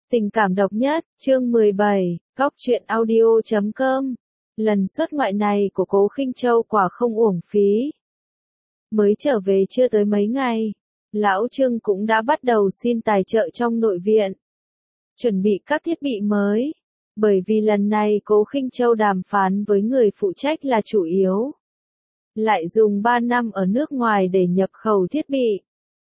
Tình cảm độc nhất, chương 17, góc truyện audio.com. Lần xuất ngoại này của Cố Khinh Châu quả không uổng phí. Mới trở về chưa tới mấy ngày, Lão Trương cũng đã bắt đầu xin tài trợ trong nội viện, chuẩn bị các thiết bị mới. Bởi vì lần này Cố Khinh Châu đàm phán với người phụ trách là chủ yếu, lại dùng 3 năm ở nước ngoài để nhập khẩu thiết bị.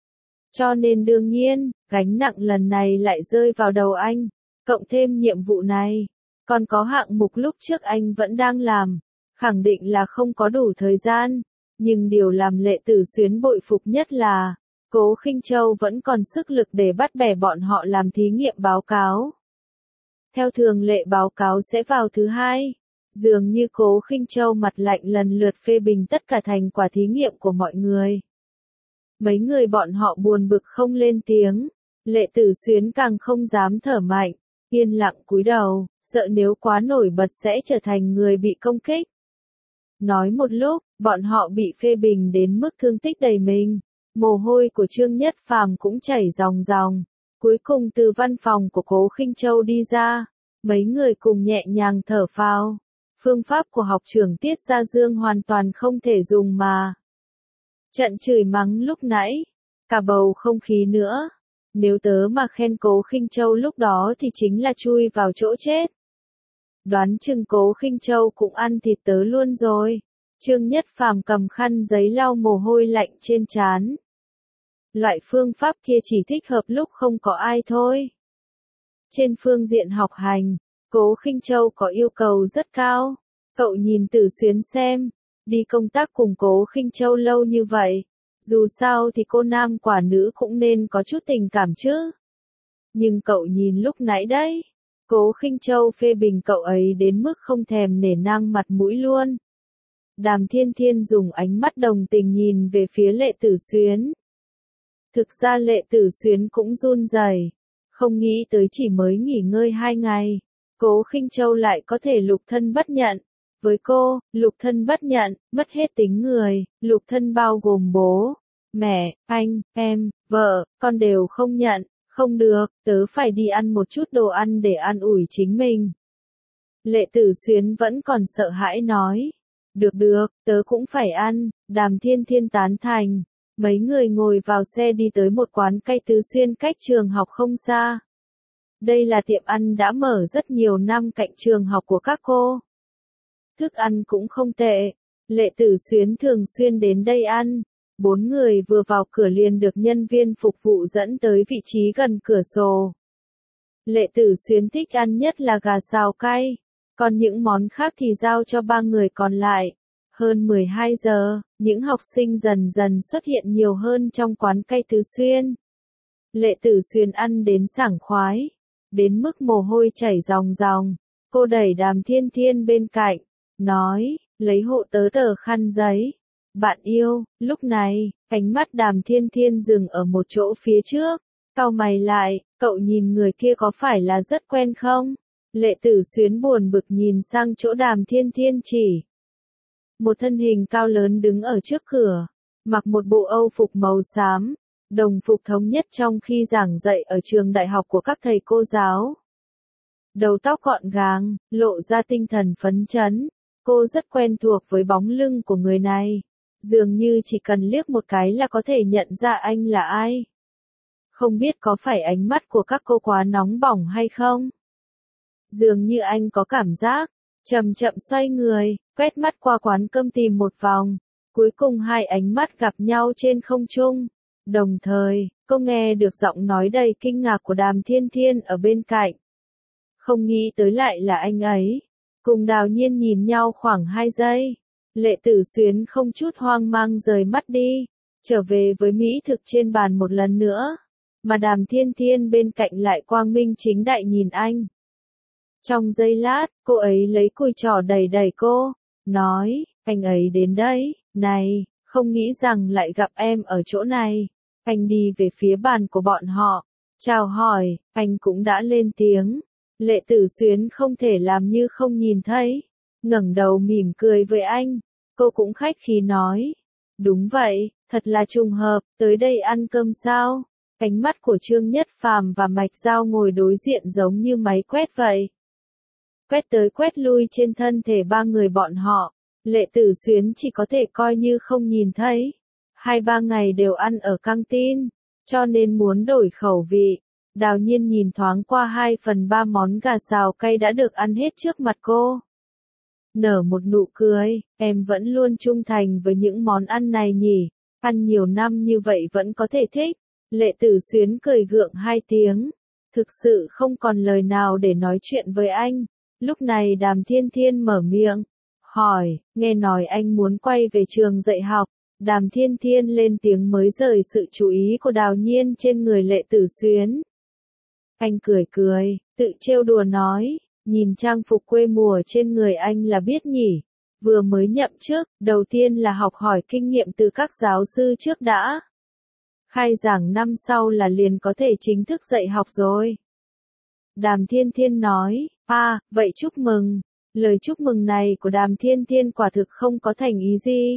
Cho nên đương nhiên, gánh nặng lần này lại rơi vào đầu anh, cộng thêm nhiệm vụ này. Còn có hạng mục lúc trước anh vẫn đang làm, khẳng định là không có đủ thời gian. Nhưng điều làm Lệ Tử Xuyến bội phục nhất là, Cố Khinh Châu vẫn còn sức lực để bắt bẻ bọn họ làm thí nghiệm báo cáo. Theo thường lệ báo cáo sẽ vào thứ hai. Dường như Cố Khinh Châu mặt lạnh lần lượt phê bình tất cả thành quả thí nghiệm của mọi người. Mấy người bọn họ buồn bực không lên tiếng, Lệ Tử Xuyến càng không dám thở mạnh, yên lặng cúi đầu, sợ nếu quá nổi bật sẽ trở thành người bị công kích. Nói một lúc, bọn họ bị phê bình đến mức thương tích đầy mình, mồ hôi của Trương Nhất Phàm cũng chảy ròng ròng. Cuối cùng từ văn phòng của Cố Khinh Châu đi ra, mấy người cùng nhẹ nhàng thở phào. Phương pháp của học trưởng Tiết Gia Dương hoàn toàn không thể dùng mà. Trận chửi mắng lúc nãy, cả bầu không khí nữa. Nếu tớ mà khen Cố Khinh Châu lúc đó thì chính là chui vào chỗ chết. Đoán chừng Cố Khinh Châu cũng ăn thịt tớ luôn rồi. Trương Nhất Phàm cầm khăn giấy lau mồ hôi lạnh trên trán. Loại phương pháp kia chỉ thích hợp lúc không có ai thôi. Trên phương diện học hành, Cố Khinh Châu có yêu cầu rất cao. Cậu nhìn Tử Xuyến xem, đi công tác cùng Cố Khinh Châu lâu như vậy, dù sao thì cô nam quả nữ cũng nên có chút tình cảm chứ. Nhưng cậu nhìn lúc nãy đấy, Cố Khinh Châu phê bình cậu ấy đến mức không thèm nể nang mặt mũi luôn. Đàm Thiên Thiên dùng ánh mắt đồng tình nhìn về phía Lệ Tử Xuyến. Thực ra Lệ Tử Xuyến cũng run rẩy, không nghĩ tới chỉ mới nghỉ ngơi 2 ngày, Cố Khinh Châu lại có thể lục thân bất nhận. Với cô, lục thân bất nhận, mất hết tính người, lục thân bao gồm bố, mẹ, anh, em, vợ, con đều không nhận, không được, tớ phải đi ăn một chút đồ ăn để an ủi chính mình. Lệ Tử Xuyến vẫn còn sợ hãi nói, được, tớ cũng phải ăn, Đàm Thiên Thiên tán thành. Mấy người ngồi vào xe đi tới một quán cay Tứ Xuyên cách trường học không xa. Đây là tiệm ăn đã mở rất nhiều năm cạnh trường học của các cô. Thức ăn cũng không tệ, Lệ Tử Xuyến thường xuyên đến đây ăn. 4 người vừa vào cửa liền được nhân viên phục vụ dẫn tới vị trí gần cửa sổ. Lệ Tử Xuyến thích ăn nhất là gà xào cay, còn những món khác thì giao cho 3 người còn lại. Hơn 12 giờ, những học sinh dần dần xuất hiện nhiều hơn trong quán cay Tứ Xuyên. Lệ Tử Xuyên ăn đến sảng khoái, đến mức mồ hôi chảy ròng ròng. Cô đẩy Đàm Thiên Thiên bên cạnh, nói, lấy hộ tớ tờ khăn giấy. Bạn yêu, lúc này, ánh mắt Đàm Thiên Thiên dừng ở một chỗ phía trước. Cau mày lại, cậu nhìn người kia có phải là rất quen không? Lệ Tử Xuyến buồn bực nhìn sang chỗ Đàm Thiên Thiên chỉ. Một thân hình cao lớn đứng ở trước cửa, mặc một bộ âu phục màu xám, đồng phục thống nhất trong khi giảng dạy ở trường đại học của các thầy cô giáo. Đầu tóc gọn gàng, lộ ra tinh thần phấn chấn, cô rất quen thuộc với bóng lưng của người này, dường như chỉ cần liếc một cái là có thể nhận ra anh là ai. Không biết có phải ánh mắt của các cô quá nóng bỏng hay không? Dường như anh có cảm giác, chậm chậm xoay người, quét mắt qua quán cơm tìm một vòng, cuối cùng hai ánh mắt gặp nhau trên không trung. Đồng thời, cô nghe được giọng nói đầy kinh ngạc của Đàm Thiên Thiên ở bên cạnh. Không nghĩ tới lại là anh ấy. Cùng Đào Nhiên nhìn nhau khoảng 2 giây. Lệ Tử Xuyến không chút hoang mang rời mắt đi, trở về với mỹ thực trên bàn một lần nữa. Mà Đàm Thiên Thiên bên cạnh lại quang minh chính đại nhìn anh. Trong giây lát, cô ấy lấy cùi trỏ đẩy đẩy cô, nói, anh ấy đến đấy, này, không nghĩ rằng lại gặp em ở chỗ này. Anh đi về phía bàn của bọn họ, chào hỏi, anh cũng đã lên tiếng. Lệ Tử Xuyến không thể làm như không nhìn thấy, ngẩng đầu mỉm cười với anh. Cô cũng khách khí nói, đúng vậy, thật là trùng hợp, tới đây ăn cơm sao? Ánh mắt của Trương Nhất Phàm và Mạch Giao ngồi đối diện giống như máy quét vậy. Quét tới quét lui trên thân thể ba người bọn họ. Lệ Tử Xuyến chỉ có thể coi như không nhìn thấy. 2-3 ngày đều ăn ở căng tin, cho nên muốn đổi khẩu vị. Đào Nhiên nhìn thoáng qua 2/3 món gà xào cay đã được ăn hết trước mặt cô. Nở một nụ cười, em vẫn luôn trung thành với những món ăn này nhỉ, ăn nhiều năm như vậy vẫn có thể thích. Lệ Tử Xuyến cười gượng 2 tiếng, thực sự không còn lời nào để nói chuyện với anh. Lúc này Đàm Thiên Thiên mở miệng, hỏi, nghe nói anh muốn quay về trường dạy học. Đàm Thiên Thiên lên tiếng mới rời sự chú ý của Đào Nhiên trên người Lệ Tử Xuyến. Anh cười cười, tự trêu đùa nói, nhìn trang phục quê mùa trên người anh là biết nhỉ. Vừa mới nhậm chức, đầu tiên là học hỏi kinh nghiệm từ các giáo sư trước đã. Khai giảng năm sau là liền có thể chính thức dạy học rồi. Đàm Thiên Thiên nói, vậy chúc mừng. Lời chúc mừng này của Đàm Thiên Thiên quả thực không có thành ý gì.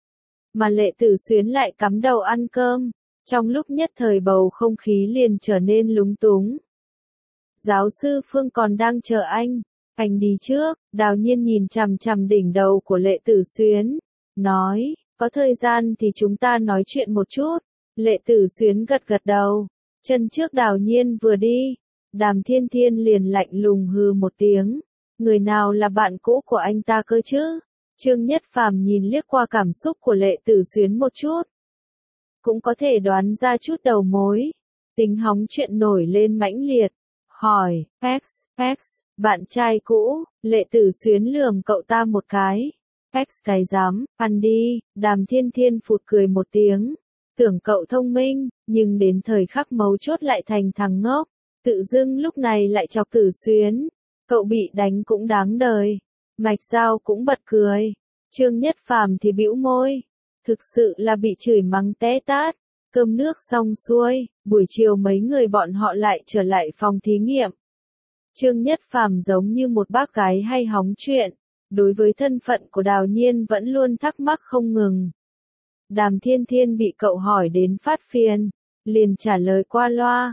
Mà Lệ Tử Xuyến lại cắm đầu ăn cơm. Trong lúc nhất thời bầu không khí liền trở nên lúng túng. Giáo sư Phương còn đang chờ anh đi trước. Đào Nhiên nhìn chằm chằm đỉnh đầu của Lệ Tử Xuyến, nói, có thời gian thì chúng ta nói chuyện một chút. Lệ Tử Xuyến gật gật đầu. Chân trước Đào Nhiên vừa đi, Đàm Thiên Thiên liền lạnh lùng hừ một tiếng. Người nào là bạn cũ của anh ta cơ chứ? Trương Nhất Phàm nhìn liếc qua cảm xúc của Lệ Tử Xuyến một chút. Cũng có thể đoán ra chút đầu mối. Tính hóng chuyện nổi lên mãnh liệt. Hỏi, X, bạn trai cũ. Lệ Tử Xuyến lườm cậu ta một cái. X cái dám, ăn đi. Đàm Thiên Thiên phụt cười một tiếng. Tưởng cậu thông minh, nhưng đến thời khắc mấu chốt lại thành thằng ngốc. Tự dưng lúc này lại chọc Tử Xuyến. Cậu bị đánh cũng đáng đời. Mạch Giao cũng bật cười. Trương Nhất Phàm thì bĩu môi. Thực sự là bị chửi mắng té tát. Cơm nước xong xuôi, buổi chiều mấy người bọn họ lại trở lại phòng thí nghiệm. Trương Nhất Phàm giống như một bác gái hay hóng chuyện. Đối với thân phận của Đào Nhiên vẫn luôn thắc mắc không ngừng. Đàm Thiên Thiên bị cậu hỏi đến phát phiền, liền trả lời qua loa.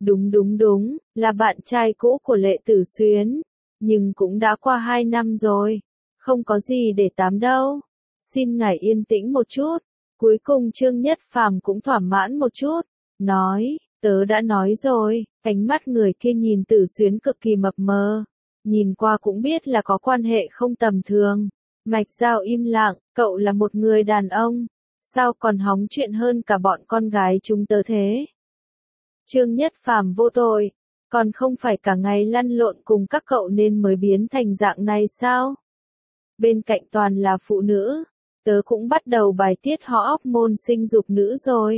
Đúng, là bạn trai cũ của Lệ Tử Xuyến. Nhưng cũng đã qua 2 năm rồi. Không có gì để tám đâu. Xin ngài yên tĩnh một chút. Cuối cùng Trương Nhất Phàm cũng thỏa mãn một chút. Nói, tớ đã nói rồi. Ánh mắt người kia nhìn Tử Xuyến cực kỳ mập mờ. Nhìn qua cũng biết là có quan hệ không tầm thường. Mạch Giao im lặng, cậu là một người đàn ông. Sao còn hóng chuyện hơn cả bọn con gái chúng tớ thế? Trương Nhất Phàm vô tội. Còn không phải cả ngày lăn lộn cùng các cậu nên mới biến thành dạng này sao? Bên cạnh toàn là phụ nữ. Tớ cũng bắt đầu bài tiết hormone sinh dục nữ rồi.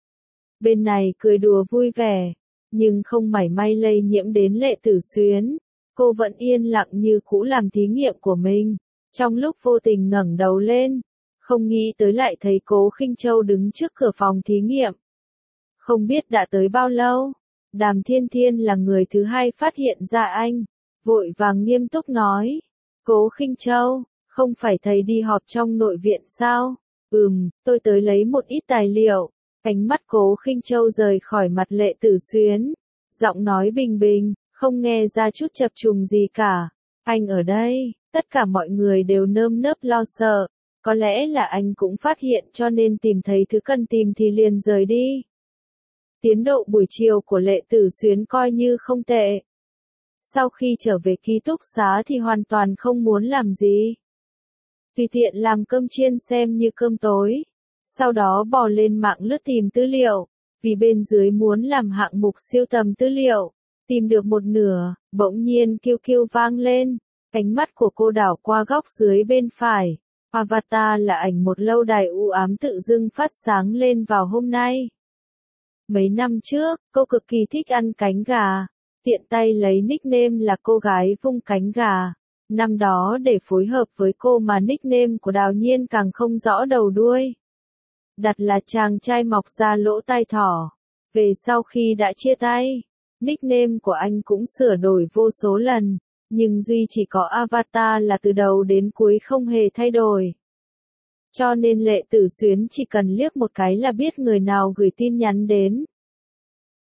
Bên này cười đùa vui vẻ. Nhưng không mảy may lây nhiễm đến Lệ Tử Xuyến. Cô vẫn yên lặng như cũ làm thí nghiệm của mình. Trong lúc vô tình ngẩng đầu lên. Không nghĩ tới lại thấy Cố Khinh Châu đứng trước cửa phòng thí nghiệm. Không biết đã tới bao lâu. Đàm Thiên Thiên là người thứ hai phát hiện ra anh. Vội vàng nghiêm túc nói. Cố Khinh Châu, không phải thầy đi họp trong nội viện sao? Tôi tới lấy một ít tài liệu. Ánh mắt Cố Khinh Châu rời khỏi mặt Lệ Tử Xuyến. Giọng nói bình bình, không nghe ra chút chập trùng gì cả. Anh ở đây, tất cả mọi người đều nơm nớp lo sợ. Có lẽ là anh cũng phát hiện cho nên tìm thấy thứ cần tìm thì liền rời đi. Tiến độ buổi chiều của Lệ Tử Xuyến coi như không tệ. Sau khi trở về ký túc xá thì hoàn toàn không muốn làm gì. Tùy tiện làm cơm chiên xem như cơm tối. Sau đó bò lên mạng lướt tìm tư liệu. Vì bên dưới muốn làm hạng mục siêu tầm tư liệu. Tìm được một nửa, bỗng nhiên kêu kêu vang lên. Ánh mắt của cô đảo qua góc dưới bên phải. Avatar là ảnh một lâu đài u ám tự dưng phát sáng lên vào hôm nay. Mấy năm trước, cô cực kỳ thích ăn cánh gà. Tiện tay lấy nickname là cô gái vung cánh gà. Năm đó để phối hợp với cô mà nickname của Đào Nhiên càng không rõ đầu đuôi. Đặt là chàng trai mọc ra lỗ tai thỏ. Về sau khi đã chia tay, nickname của anh cũng sửa đổi vô số lần. Nhưng duy chỉ có avatar là từ đầu đến cuối không hề thay đổi. Cho nên Lệ Tử Xuyến chỉ cần liếc một cái là biết người nào gửi tin nhắn đến.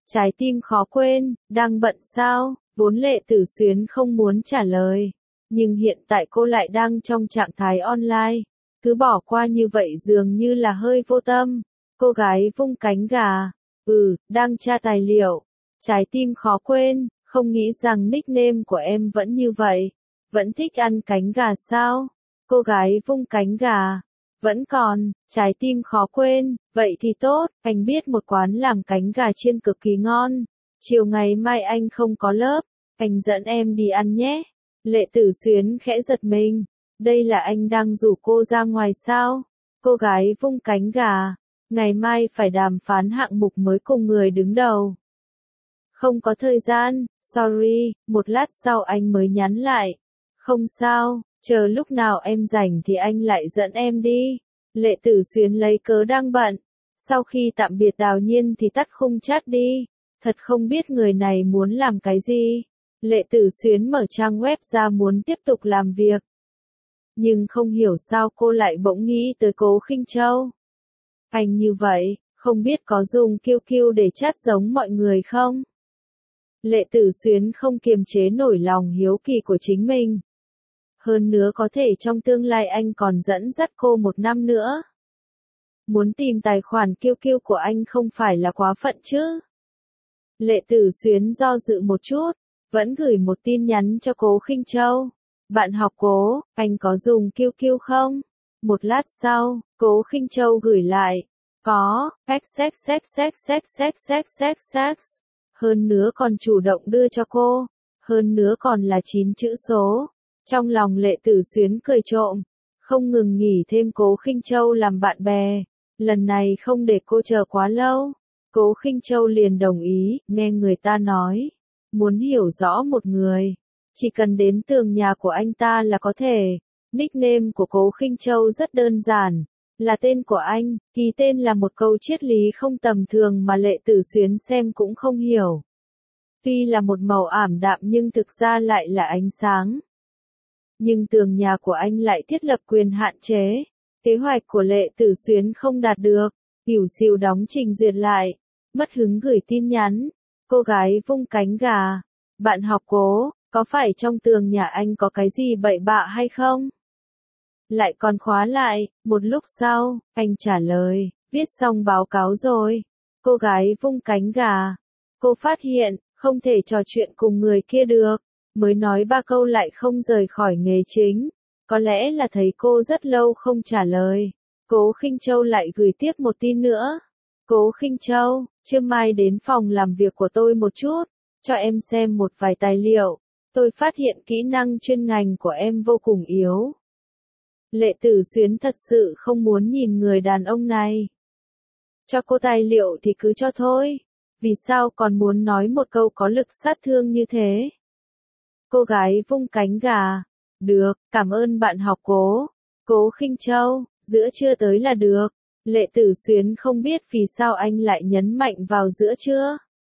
Trái tim khó quên, đang bận sao? Vốn Lệ Tử Xuyến không muốn trả lời. Nhưng hiện tại cô lại đang trong trạng thái online. Cứ bỏ qua như vậy dường như là hơi vô tâm. Cô gái vung cánh gà. Đang tra tài liệu. Trái tim khó quên, không nghĩ rằng nickname của em vẫn như vậy. Vẫn thích ăn cánh gà sao? Cô gái vung cánh gà. Vẫn còn, trái tim khó quên, vậy thì tốt, anh biết một quán làm cánh gà chiên cực kỳ ngon. Chiều ngày mai anh không có lớp, anh dẫn em đi ăn nhé. Lệ Tử Xuyến khẽ giật mình. Đây là anh đang rủ cô ra ngoài sao? Cô gái vung cánh gà. Ngày mai phải đàm phán hạng mục mới cùng người đứng đầu. Không có thời gian, sorry, một lát sau anh mới nhắn lại. Không sao, chờ lúc nào em rảnh thì anh lại dẫn em đi. Lệ Tử Xuyến lấy cớ đang bận. Sau khi tạm biệt Đào Nhiên thì tắt khung chat đi. Thật không biết người này muốn làm cái gì. Lệ Tử Xuyến mở trang web ra muốn tiếp tục làm việc. Nhưng không hiểu sao cô lại bỗng nghĩ tới Cố Khinh Châu. Anh như vậy, không biết có dùng QQ để chat giống mọi người không? Lệ Tử Xuyến không kiềm chế nổi lòng hiếu kỳ của chính mình. Hơn nữa có thể trong tương lai anh còn dẫn dắt cô 1 năm nữa. Muốn tìm tài khoản QQ của anh không phải là quá phận chứ? Lệ Tử Xuyến do dự một chút, vẫn gửi một tin nhắn cho Cố Khinh Châu. Bạn học Cố, anh có dùng QQ không? Một lát sau, Cố Khinh Châu gửi lại. Có, xxxxxxxxxx. Hơn nữa còn chủ động đưa cho cô. Hơn nữa còn là 9 chữ số. Trong lòng Lệ Tử Xuyến cười trộm. Không ngừng nghỉ thêm Cố Khinh Châu làm bạn bè. Lần này không để cô chờ quá lâu. Cố Khinh Châu liền đồng ý, nghe người ta nói. Muốn hiểu rõ một người. Chỉ cần đến tường nhà của anh ta là có thể. Nickname của Cố Khinh Châu rất đơn giản. Là tên của anh, ký tên là một câu triết lý không tầm thường mà Lệ Tử Xuyến xem cũng không hiểu. Tuy là một màu ảm đạm nhưng thực ra lại là ánh sáng. Nhưng tường nhà của anh lại thiết lập quyền hạn chế. Kế hoạch của Lệ Tử Xuyến không đạt được. Ỉu xìu đóng trình duyệt lại. Mất hứng gửi tin nhắn. Cô gái vung cánh gà. Bạn học Cố, có phải trong tường nhà anh có cái gì bậy bạ hay không? Lại còn khóa lại, một lúc sau, anh trả lời, viết xong báo cáo rồi. Cô gái vung cánh gà. Cô phát hiện, không thể trò chuyện cùng người kia được. Mới nói 3 câu lại không rời khỏi nghề chính. Có lẽ là thấy cô rất lâu không trả lời. Cố Khinh Châu lại gửi tiếp một tin nữa. Cố Khinh Châu, trưa mai đến phòng làm việc của tôi một chút. Cho em xem một vài tài liệu. Tôi phát hiện kỹ năng chuyên ngành của em vô cùng yếu. Lệ Tử Xuyến thật sự không muốn nhìn người đàn ông này. Cho cô tài liệu thì cứ cho thôi. Vì sao còn muốn nói một câu có lực sát thương như thế? Cô gái vung cánh gà. Được, cảm ơn bạn học Cố. Cố Khinh Châu, giữa trưa tới là được. Lệ Tử Xuyến không biết vì sao anh lại nhấn mạnh vào giữa trưa.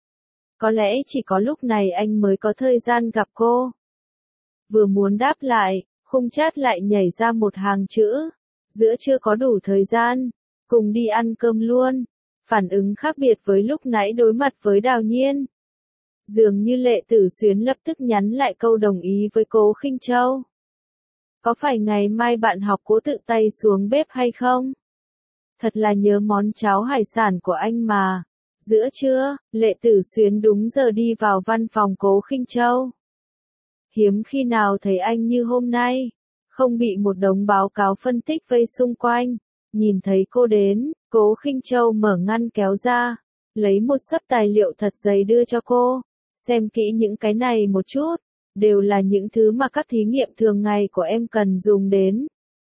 Có lẽ chỉ có lúc này anh mới có thời gian gặp cô. Vừa muốn đáp lại, khung chat lại nhảy ra một hàng chữ. Giữa trưa có đủ thời gian. Cùng đi ăn cơm luôn. Phản ứng khác biệt với lúc nãy đối mặt với Đào Nhiên. Dường như Lệ Tử Xuyến lập tức nhắn lại câu đồng ý với Cố Khinh Châu. Có phải ngày mai bạn học Cố tự tay xuống bếp hay không? Thật là nhớ món cháo hải sản của anh mà. Giữa trưa, Lệ Tử Xuyến đúng giờ đi vào văn phòng Cố Khinh Châu. Hiếm khi nào thấy anh như hôm nay. Không bị một đống báo cáo phân tích vây xung quanh. Nhìn thấy cô đến, Cố Khinh Châu mở ngăn kéo ra. Lấy một xấp tài liệu thật dày đưa cho cô. Xem kỹ những cái này một chút. Đều là những thứ mà các thí nghiệm thường ngày của em cần dùng đến.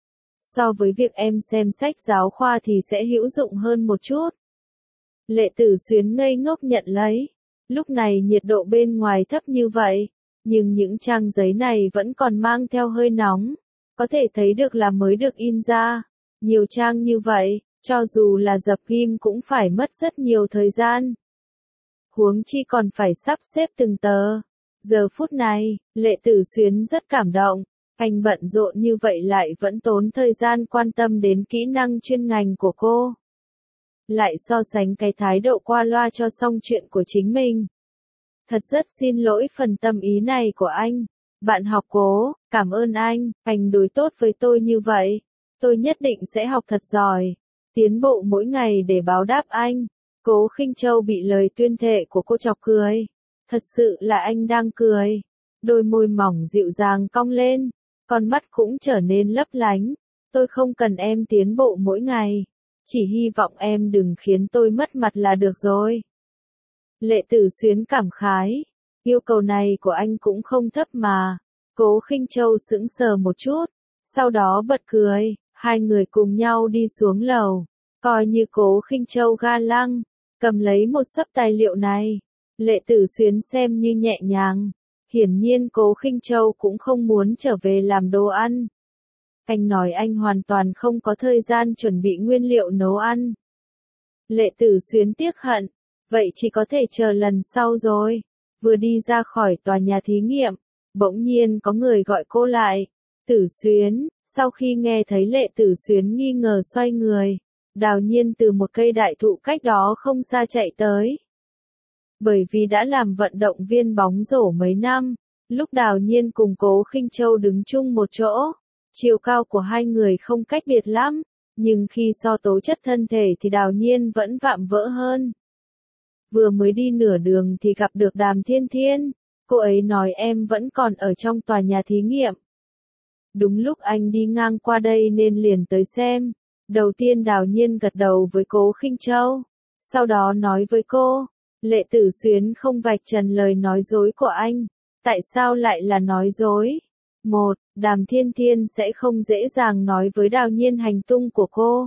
So với việc em xem sách giáo khoa thì sẽ hữu dụng hơn một chút. Lệ Tử Xuyến ngây ngốc nhận lấy. Lúc này nhiệt độ bên ngoài thấp như vậy. Nhưng những trang giấy này vẫn còn mang theo hơi nóng. Có thể thấy được là mới được in ra. Nhiều trang như vậy, cho dù là dập ghim cũng phải mất rất nhiều thời gian. Huống chi còn phải sắp xếp từng tờ. Giờ phút này, Lệ Tử Xuyến rất cảm động. Anh bận rộn như vậy lại vẫn tốn thời gian quan tâm đến kỹ năng chuyên ngành của cô. lại so sánh cái thái độ qua loa cho xong chuyện của chính mình. Thật rất xin lỗi phần tâm ý này của anh. Bạn học Cố, cảm ơn anh đối tốt với tôi như vậy. Tôi nhất định sẽ học thật giỏi, tiến bộ mỗi ngày để báo đáp anh. Cố Khinh Châu bị lời tuyên thệ của cô chọc cười. Thật sự là anh đang cười. Đôi môi mỏng dịu dàng cong lên, con mắt cũng trở nên lấp lánh. Tôi không cần em tiến bộ mỗi ngày, chỉ hy vọng em đừng khiến tôi mất mặt là được rồi. Lệ Tử Xuyến cảm khái, yêu cầu này của anh cũng không thấp mà. Cố Khinh Châu sững sờ một chút, sau đó bật cười, hai người cùng nhau đi xuống lầu, coi như Cố Khinh Châu ga lăng, cầm lấy một xấp tài liệu này. Lệ Tử Xuyến xem như nhẹ nhàng, hiển nhiên Cố Khinh Châu cũng không muốn trở về làm đồ ăn. Anh nói anh hoàn toàn không có thời gian chuẩn bị nguyên liệu nấu ăn. Lệ Tử Xuyến tiếc hận, vậy chỉ có thể chờ lần sau rồi. Vừa đi ra khỏi tòa nhà thí nghiệm, bỗng nhiên có người gọi cô lại. Tử Xuyến, sau khi nghe thấy Lệ Tử Xuyến nghi ngờ xoay người, Đào Nhiên từ một cây đại thụ cách đó không xa chạy tới. Bởi vì đã làm vận động viên bóng rổ mấy năm, lúc Đào Nhiên cùng Cố Khinh Châu đứng chung một chỗ, chiều cao của hai người không cách biệt lắm, nhưng khi so tố chất thân thể thì Đào Nhiên vẫn vạm vỡ hơn. Vừa mới đi nửa đường thì gặp được Đàm Thiên Thiên, cô ấy nói em vẫn còn ở trong tòa nhà thí nghiệm. Đúng lúc anh đi ngang qua đây nên liền tới xem. Đầu tiên Đào Nhiên gật đầu với Cố Khinh Châu, sau đó nói với cô, Lệ Tử Xuyến không vạch trần lời nói dối của anh. Tại sao lại là nói dối? Một, Đàm Thiên Thiên sẽ không dễ dàng nói với Đào Nhiên hành tung của cô.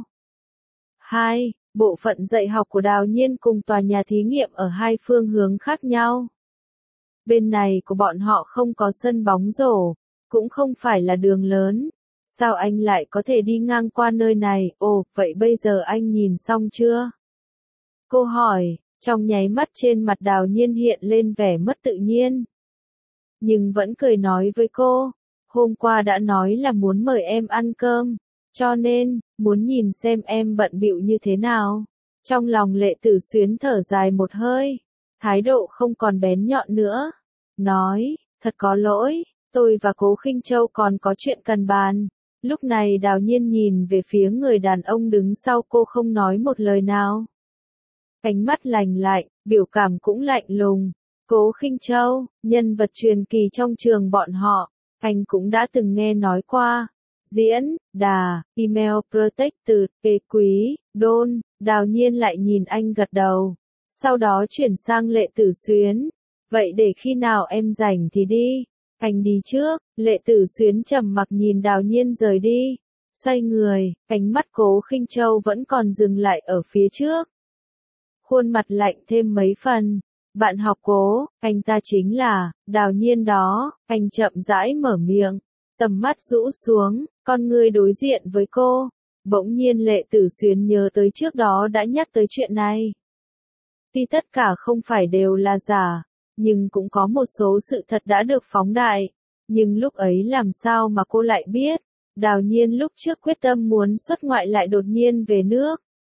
Hai, bộ phận dạy học của Đào Nhiên cùng tòa nhà thí nghiệm ở hai phương hướng khác nhau. Bên này của bọn họ không có sân bóng rổ, cũng không phải là đường lớn. Sao anh lại có thể đi ngang qua nơi này? Ồ, vậy bây giờ anh nhìn xong chưa? Cô hỏi, trong nháy mắt trên mặt Đào Nhiên hiện lên vẻ mất tự nhiên. Nhưng vẫn cười nói với cô, hôm qua đã nói là muốn mời em ăn cơm, cho nên, muốn nhìn xem em bận bịu như thế nào. Trong lòng Lệ Tử Xuyến thở dài một hơi, thái độ không còn bén nhọn nữa. Nói, thật có lỗi, tôi và Cố Khinh Châu còn có chuyện cần bàn. Lúc này Đào Nhiên nhìn về phía người đàn ông đứng sau cô không nói một lời nào. Ánh mắt lạnh lạnh, biểu cảm cũng lạnh lùng. Cố Khinh Châu, nhân vật truyền kỳ trong trường bọn họ, anh cũng đã từng nghe nói qua. Diễn, đà, email protected, kê quý, đôn. Đào Nhiên lại nhìn anh gật đầu. Sau đó chuyển sang Lệ Tử Xuyến. Vậy để khi nào em rảnh thì đi. Anh đi trước. Lệ Tử Xuyến trầm mặc nhìn Đào Nhiên rời đi. Xoay người, ánh mắt Cố Khinh Châu vẫn còn dừng lại ở phía trước. Khuôn mặt lạnh thêm mấy phần. Bạn học Cố, anh ta chính là Đào Nhiên đó. Anh chậm rãi mở miệng, tầm mắt rũ xuống, con người đối diện với cô. Bỗng nhiên Lệ Tử Xuyến nhớ tới trước đó đã nhắc tới chuyện này. Tuy tất cả không phải đều là giả, nhưng cũng có một số sự thật đã được phóng đại. Nhưng lúc ấy làm sao mà cô lại biết, Đào Nhiên lúc trước quyết tâm muốn xuất ngoại lại đột nhiên về nước.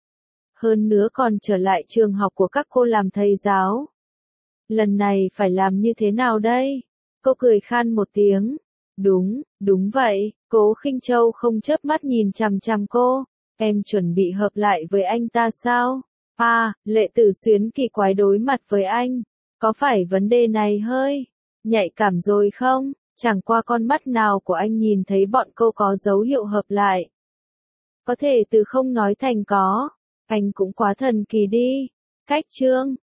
Hơn nữa còn trở lại trường học của các cô làm thầy giáo. Lần này phải làm như thế nào đây? Cô cười khan một tiếng. Đúng vậy, Cố Khinh Châu không chớp mắt nhìn chằm chằm cô. Em chuẩn bị hợp lại với anh ta sao? Lệ Tử Xuyến kỳ quái đối mặt với anh. Có phải vấn đề này hơi nhạy cảm rồi không? Chẳng qua con mắt nào của anh nhìn thấy bọn cô có dấu hiệu hợp lại. Có thể từ không nói thành có. Anh cũng quá thần kỳ đi. Cách chương